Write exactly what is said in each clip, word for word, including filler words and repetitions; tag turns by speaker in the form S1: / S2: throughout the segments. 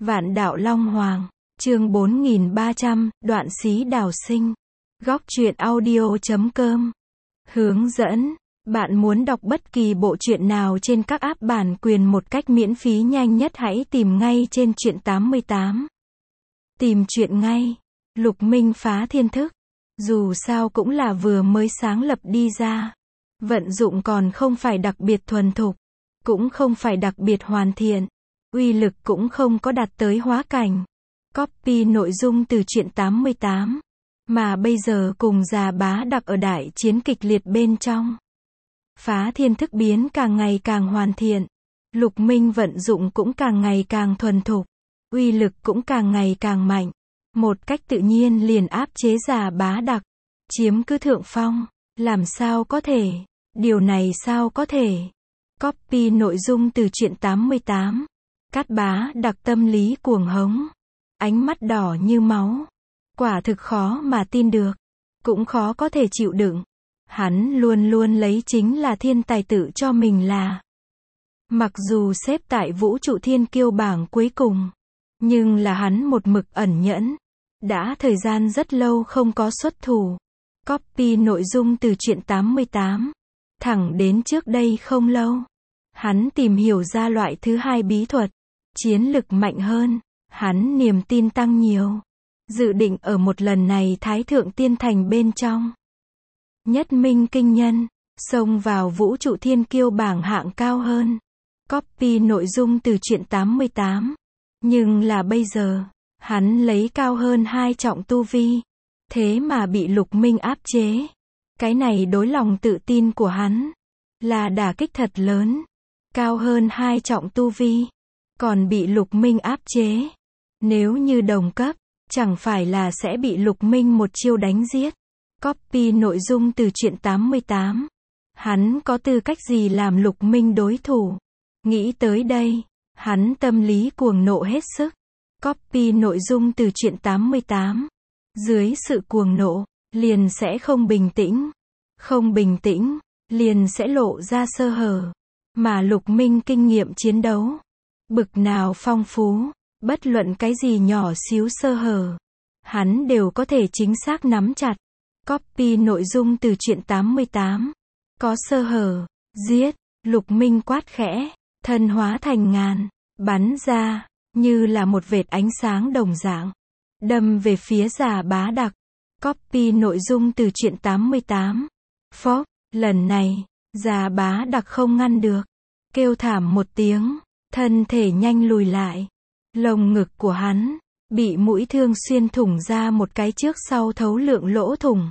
S1: Vạn đạo Long Hoàng, chương bốn nghìn ba trăm, đoạn xí đào sinh. Góc truyện audio chấm com. Hướng dẫn. Bạn muốn đọc bất kỳ bộ truyện nào trên các app bản quyền một cách miễn phí nhanh nhất hãy tìm ngay trên truyện tám mươi tám. Tìm truyện ngay. Lục Minh phá thiên thức. Dù sao cũng là vừa mới sáng lập đi ra. Vận dụng còn không phải đặc biệt thuần thục. Cũng không phải đặc biệt hoàn thiện. Uy lực cũng không có đạt tới hóa cảnh. Copy nội dung từ truyện tám mươi tám. Mà bây giờ cùng Già Bá Đặc ở đại chiến kịch liệt bên trong. Phá thiên thức biến càng ngày càng hoàn thiện. Lục Minh vận dụng cũng càng ngày càng thuần thục. Uy lực cũng càng ngày càng mạnh. Một cách tự nhiên liền áp chế Già Bá Đặc. Chiếm cứ thượng phong. Làm sao có thể? Điều này sao có thể? Copy nội dung từ truyện tám mươi tám. Cát Bá Đặc tâm lý cuồng hống. Ánh mắt đỏ như máu. Quả thực khó mà tin được. Cũng khó có thể chịu đựng. Hắn luôn luôn lấy chính là thiên tài tự cho mình là. Mặc dù xếp tại vũ trụ thiên kiêu bảng cuối cùng. Nhưng là hắn một mực ẩn nhẫn. Đã thời gian rất lâu không có xuất thủ. Copy nội dung từ truyện tám mươi tám. Thẳng đến trước đây không lâu. Hắn tìm hiểu ra loại thứ hai bí thuật. Chiến lực mạnh hơn. Hắn niềm tin tăng nhiều. Dự định ở một lần này Thái Thượng Tiên Thành bên trong. Nhất minh kinh nhân. Xông vào vũ trụ thiên kiêu bảng hạng cao hơn. Copy nội dung từ truyện tám mươi tám. Nhưng là bây giờ. Hắn lấy cao hơn hai trọng tu vi. Thế mà bị Lục Minh áp chế. Cái này đối lòng tự tin của hắn. Là đả kích thật lớn. Cao hơn hai trọng tu vi. Còn bị Lục Minh áp chế. Nếu như đồng cấp. Chẳng phải là sẽ bị Lục Minh một chiêu đánh giết. Copy nội dung từ truyện tám mươi tám. Hắn có tư cách gì làm Lục Minh đối thủ? Nghĩ tới đây. Hắn tâm lý cuồng nộ hết sức. Copy nội dung từ truyện tám mươi tám. Dưới sự cuồng nộ, liền sẽ không bình tĩnh. Không bình tĩnh, liền sẽ lộ ra sơ hở. Mà Lục Minh kinh nghiệm chiến đấu. Bực nào phong phú, bất luận cái gì nhỏ xíu sơ hở. Hắn đều có thể chính xác nắm chặt. Copy nội dung từ truyện tám mươi tám. Có sơ hở, giết, Lục Minh quát khẽ, thân hóa thành ngàn, bắn ra, như là một vệt ánh sáng đồng dạng. Đâm về phía Già Bá Đặc. Copy nội dung từ truyện tám mươi tám. Phốc, lần này, Già Bá Đặc không ngăn được. Kêu thảm một tiếng, thân thể nhanh lùi lại. Lồng ngực của hắn, bị mũi thương xuyên thủng ra một cái trước sau thấu lượng lỗ thủng.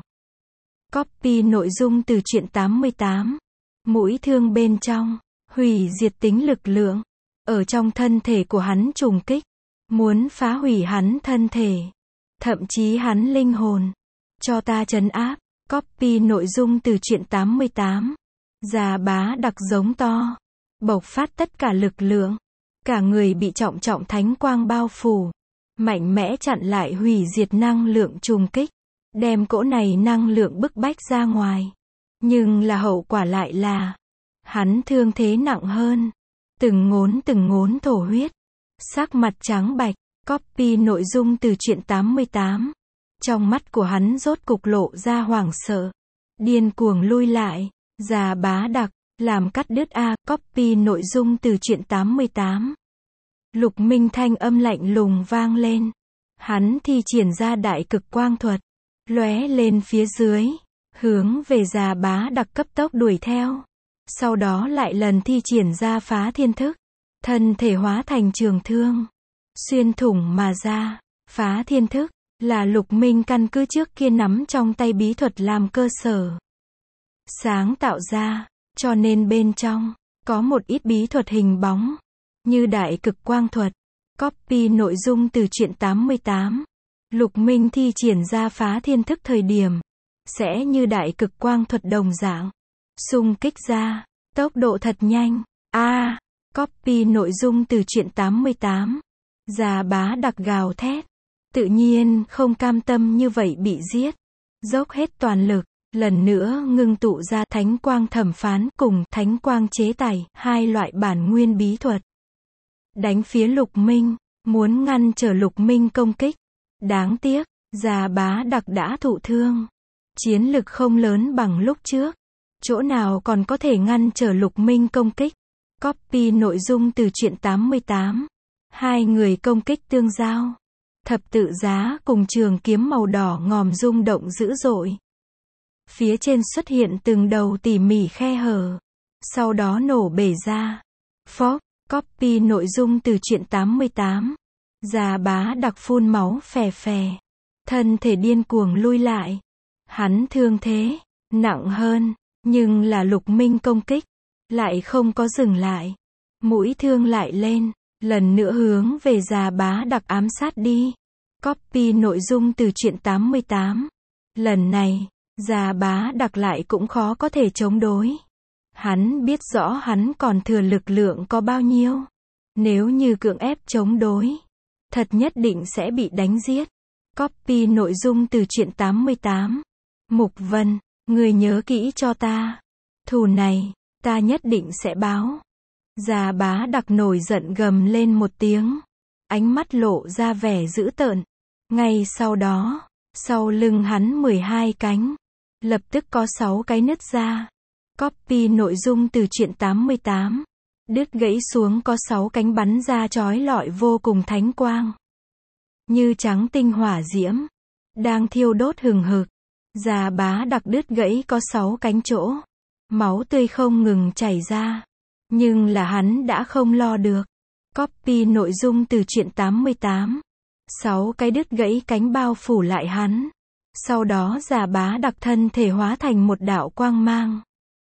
S1: Copy nội dung từ truyện tám mươi tám. Mũi thương bên trong, hủy diệt tính lực lượng. Ở trong thân thể của hắn trùng kích. Muốn phá hủy hắn thân thể. Thậm chí hắn linh hồn. Cho ta trấn áp. Copy nội dung từ truyện tám mươi tám. Già Bá Đặc giống to. Bộc phát tất cả lực lượng. Cả người bị trọng trọng thánh quang bao phủ. Mạnh mẽ chặn lại hủy diệt năng lượng trùng kích. Đem cỗ này năng lượng bức bách ra ngoài. Nhưng là hậu quả lại là. Hắn thương thế nặng hơn. Từng ngốn từng ngốn thổ huyết. Sắc mặt trắng bạch. Copy nội dung từ truyện tám mươi tám. Trong mắt của hắn rốt cục lộ ra hoảng sợ. Điên cuồng lui lại. Già Bá Đặc. Làm cắt đứt A. Copy nội dung từ truyện tám mươi tám. Lục Minh thanh âm lạnh lùng vang lên. Hắn thi triển ra đại cực quang thuật. Lóe lên phía dưới. Hướng về Già Bá Đặc cấp tốc đuổi theo. Sau đó lại lần thi triển ra phá thiên thức. Thân thể hóa thành trường thương. Xuyên thủng mà ra. Phá thiên thức. Là Lục Minh căn cứ trước kia nắm trong tay bí thuật làm cơ sở. Sáng tạo ra. Cho nên bên trong. Có một ít bí thuật hình bóng. Như đại cực quang thuật. Copy nội dung từ truyện tám mươi tám. Lục Minh thi triển ra phá thiên thức thời điểm. Sẽ như đại cực quang thuật đồng dạng. Xung kích ra. Tốc độ thật nhanh. A. À, copy nội dung từ truyện tám mươi tám. Già Bá Đặc gào thét. Tự nhiên không cam tâm như vậy bị giết. Dốc hết toàn lực. Lần nữa ngưng tụ ra thánh quang thẩm phán cùng thánh quang chế tài. Hai loại bản nguyên bí thuật. Đánh phía Lục Minh. muốn ngăn trở Lục Minh công kích. Đáng tiếc, Già Bá Đặc đã thụ thương. Chiến lực không lớn bằng lúc trước. Chỗ nào còn có thể ngăn trở Lục Minh công kích. Copy nội dung từ truyện tám mươi tám. Hai người công kích tương giao. Thập tự giá cùng trường kiếm màu đỏ ngòm rung động dữ dội. Phía trên xuất hiện từng đầu tỉ mỉ khe hở. Sau đó nổ bể ra. Phốc, copy nội dung từ truyện tám mươi tám. Già Bá Đặc phun máu phè phè. Thân thể điên cuồng lui lại. Hắn thương thế nặng hơn, nhưng là Lục Minh công kích lại không có dừng lại. Mũi thương lại lên, lần nữa hướng về Già Bá Đặc ám sát đi. Copy nội dung từ truyện tám mươi tám. Lần này, Già Bá Đặc lại cũng khó có thể chống đối. Hắn biết rõ hắn còn thừa lực lượng có bao nhiêu. Nếu như cưỡng ép chống đối, thật nhất định sẽ bị đánh giết. Copy nội dung từ truyện tám mươi tám. Mục Vân, người nhớ kỹ cho ta. Thù này, ta nhất định sẽ báo. Già Bá Đặc nổi giận gầm lên một tiếng. Ánh mắt lộ ra vẻ dữ tợn. Ngay sau đó, sau lưng hắn mười hai cánh. Lập tức có sáu cái nứt ra. Copy nội dung từ truyện tám mươi tám. Đứt gãy xuống có sáu cánh bắn ra chói lọi vô cùng thánh quang. Như trắng tinh hỏa diễm. Đang thiêu đốt hừng hực. Già Bá Đặc đứt gãy có sáu cánh chỗ. Máu tươi không ngừng chảy ra. Nhưng là hắn đã không lo được. Copy nội dung từ truyện tám mươi tám. Sáu cái đứt gãy cánh bao phủ lại hắn. Sau đó Già Bá Đặc thân thể hóa thành một đạo quang mang.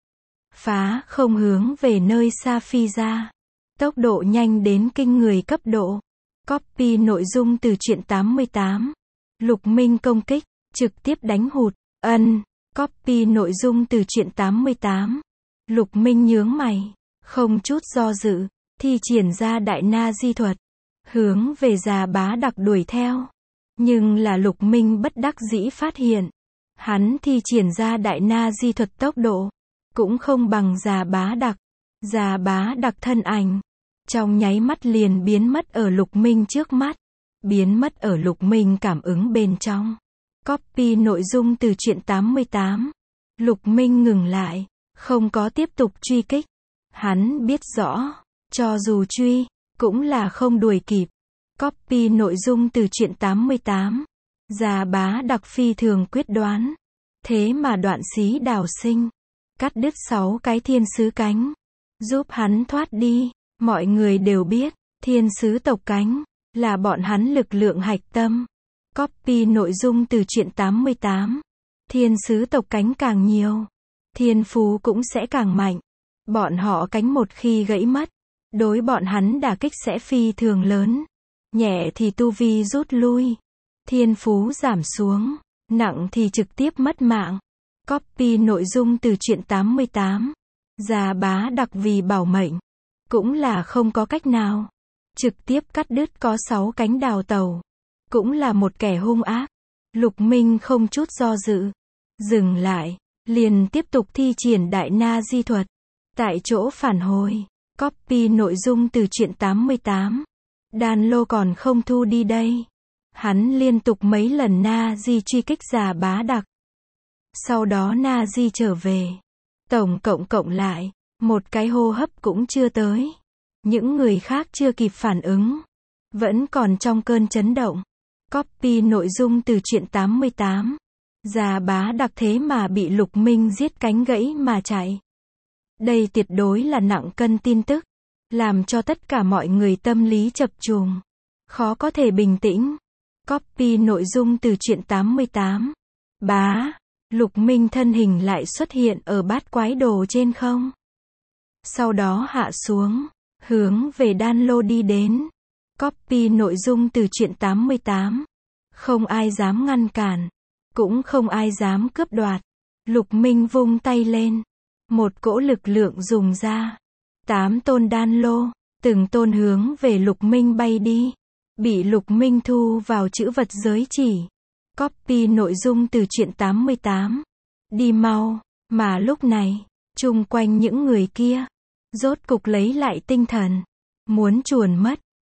S1: Phá không hướng về nơi xa phi ra. Tốc độ nhanh đến kinh người cấp độ. Copy nội dung từ truyện tám mươi tám. Lục Minh công kích, trực tiếp đánh hụt. Ân, copy nội dung từ truyện tám mươi tám. Lục Minh nhướng mày, không chút do dự, thi triển ra đại na di thuật. Hướng về Già Bá Đặc đuổi theo. Nhưng là Lục Minh bất đắc dĩ phát hiện. Hắn thi triển ra đại na di thuật tốc độ. Cũng không bằng Già Bá Đặc. Già Bá Đặc thân ảnh. Trong nháy mắt liền biến mất ở Lục Minh trước mắt. Biến mất ở Lục Minh cảm ứng bên trong. Copy nội dung từ truyện tám mươi tám. Lục Minh ngừng lại. Không có tiếp tục truy kích. Hắn biết rõ. Cho dù truy, cũng là không đuổi kịp. Copy nội dung từ truyện tám mươi tám. Già Bá Đặc phi thường quyết đoán. Thế mà Đoạn Xí Đào Sinh cắt đứt sáu cái thiên sứ cánh. Giúp hắn thoát đi. Mọi người đều biết, thiên sứ tộc cánh là bọn hắn lực lượng hạch tâm. Copy nội dung từ truyện tám mươi tám. Thiên sứ tộc cánh càng nhiều, thiên phú cũng sẽ càng mạnh. Bọn họ cánh một khi gãy mất, đối bọn hắn đả kích sẽ phi thường lớn. Nhẹ thì tu vi rút lui, thiên phú giảm xuống, nặng thì trực tiếp mất mạng. Copy nội dung từ truyện tám mươi tám. Già Bá Đặc vì bảo mệnh, cũng là không có cách nào. Trực tiếp cắt đứt có sáu cánh đào tẩu. Cũng là một kẻ hung ác. Lục Minh không chút do dự. Dừng lại. Liền tiếp tục thi triển đại na di thuật. Tại chỗ phản hồi. Copy nội dung từ truyện tám mươi tám. Đan lô còn không thu đi đây. Hắn liên tục mấy lần na di truy kích Già Bá Đặc. Sau đó na di trở về. Tổng cộng cộng lại. Một cái hô hấp cũng chưa tới. Những người khác chưa kịp phản ứng. Vẫn còn trong cơn chấn động. Copy nội dung từ truyện tám mươi tám. Già Bá Đặc thế mà bị Lục Minh giết cánh gãy mà chạy. Đây tuyệt đối là nặng cân tin tức. Làm cho tất cả mọi người tâm lý chập chùng. Khó có thể bình tĩnh. Copy nội dung từ truyện tám mươi tám. Bá. Lục Minh thân hình lại xuất hiện ở bát quái đồ trên không. Sau đó hạ xuống. Hướng về đan lô đi đến. Copy nội dung từ truyện tám mươi tám. Không ai dám ngăn cản. Cũng không ai dám cướp đoạt. Lục Minh vung tay lên. Một cỗ lực lượng dùng ra. Tám tôn đan lô. Từng tôn hướng về Lục Minh bay đi. Bị Lục Minh thu vào chữ vật giới chỉ. Copy nội dung từ truyện tám mươi tám. Đi mau. Mà lúc này, chung quanh những người kia, rốt cục lấy lại tinh thần. Muốn chuồn mất.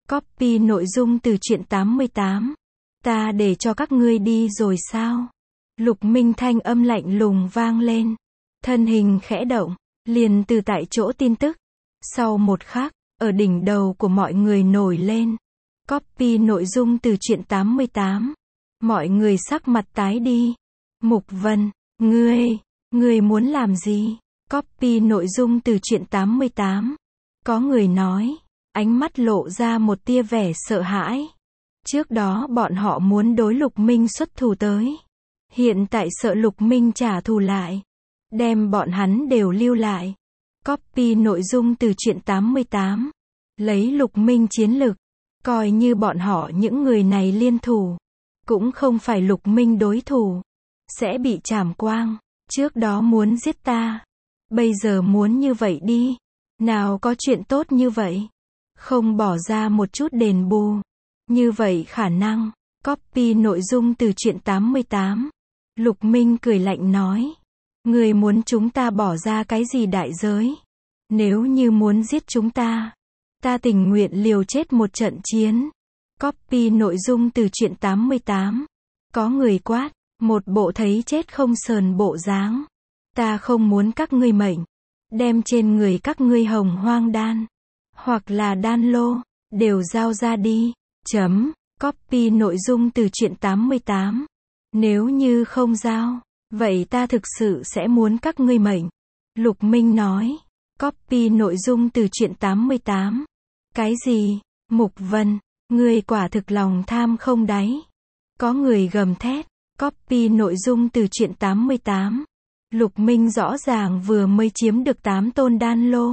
S1: Copy nội dung từ truyện tám mươi tám. Ta để cho các ngươi đi rồi sao? Lục Minh thanh âm lạnh lùng vang lên. Thân hình khẽ động, liền từ tại chỗ tin tức. Sau một khắc, ở đỉnh đầu của mọi người nổi lên. Copy nội dung từ truyện tám mươi tám. Mọi người sắc mặt tái đi. Mục Vân, ngươi, ngươi muốn làm gì? Copy nội dung từ truyện tám mươi tám. Có người nói, ánh mắt lộ ra một tia vẻ sợ hãi. Trước đó bọn họ muốn đối Lục Minh xuất thù tới. Hiện tại sợ Lục Minh trả thù lại. Đem bọn hắn đều lưu lại. Copy nội dung từ truyện tám mươi tám. Lấy Lục Minh chiến lực. Coi như bọn họ những người này liên thủ. Cũng không phải Lục Minh đối thủ. Sẽ bị trảm quang. Trước đó muốn giết ta. Bây giờ muốn như vậy đi. Nào có chuyện tốt như vậy. Không bỏ ra một chút đền bù. Như vậy khả năng. Copy nội dung từ truyện tám mươi tám. Lục Minh cười lạnh nói. Người muốn chúng ta bỏ ra cái gì đại giới? Nếu như muốn giết chúng ta. Ta tình nguyện liều chết một trận chiến. Copy nội dung từ truyện tám mươi tám. Có người quát. Một bộ thấy chết không sờn bộ dáng. Ta không muốn các ngươi mệnh. Đem trên người các ngươi hồng hoang đan. Hoặc là đan lô. Đều giao ra đi. Chấm. Copy nội dung từ truyện tám mươi tám. Nếu như không giao. Vậy ta thực sự sẽ muốn các ngươi mệnh. Lục Minh nói. Copy nội dung từ truyện tám mươi tám. Cái gì? Mục Vân. Ngươi quả thực lòng tham không đáy. Có người gầm thét. Copy nội dung từ truyện tám mươi tám. Lục Minh rõ ràng vừa mới chiếm được tám tôn đan lô.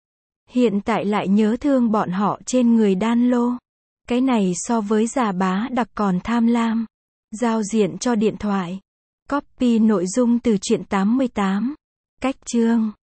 S1: Hiện tại lại nhớ thương bọn họ trên người đan lô. Cái này so với Già Bá Đặc còn tham lam. Giao diện cho điện thoại. Copy nội dung từ truyện tám mươi tám. Cách chương.